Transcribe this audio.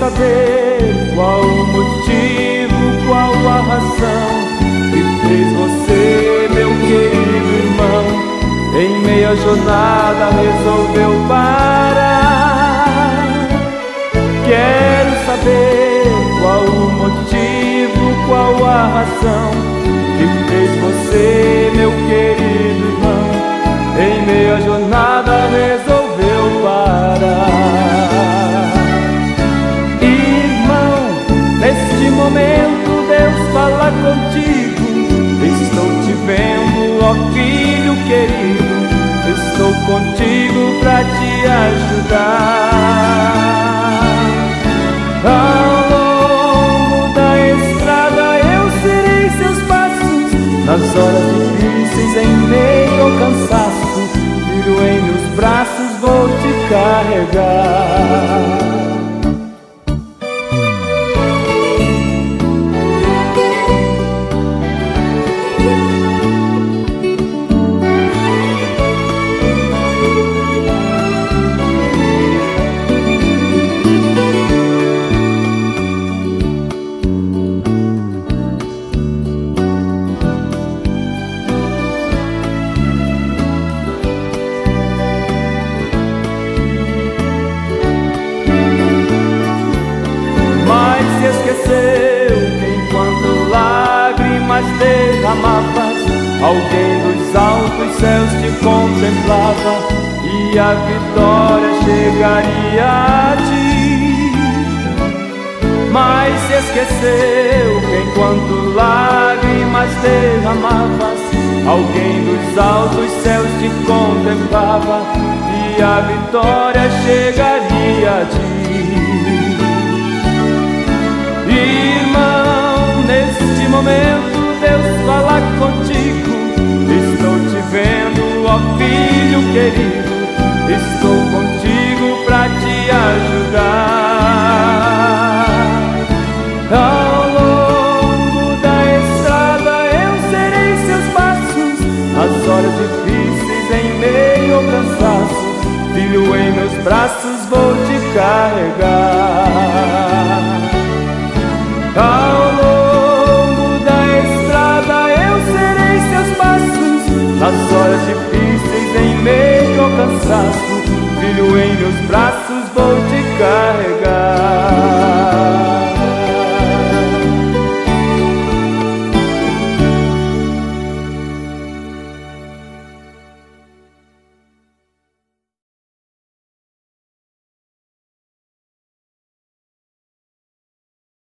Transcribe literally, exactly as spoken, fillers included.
saber qual o motivo, qual a razão que fez você, meu querido irmão, em meia jornada resolveu parar. Quero saber qual o motivo, qual a razão que fez você, meu querido irmão, em meia jornada resolveu parar. Irmão, neste momento Deus fala contigo. Estou te vendo, ó filho querido, estou contigo pra te ajudar. Ao longo da estrada eu serei seus passos, nas horas difíceis, em meio ao cansaço, filho, em meus braços vou te carregar. Esqueceu que enquanto lágrimas derramavas, alguém dos altos céus te contemplava e a vitória chegaria a ti. Mas se esqueceu que enquanto lágrimas derramavas, alguém dos altos céus te contemplava e a vitória chegaria a ti. Irmão, neste momento Deus fala contigo. Estou te vendo, ó filho querido, estou contigo pra te ajudar. Ao longo da estrada eu serei seus passos, nas horas difíceis, em meio ao cansaço, filho, em meus braços vou te carregar. Ao longo da estrada eu serei seus passos, nas horas difíceis, em meio ao cansaço, filho, em meus braços vou te carregar.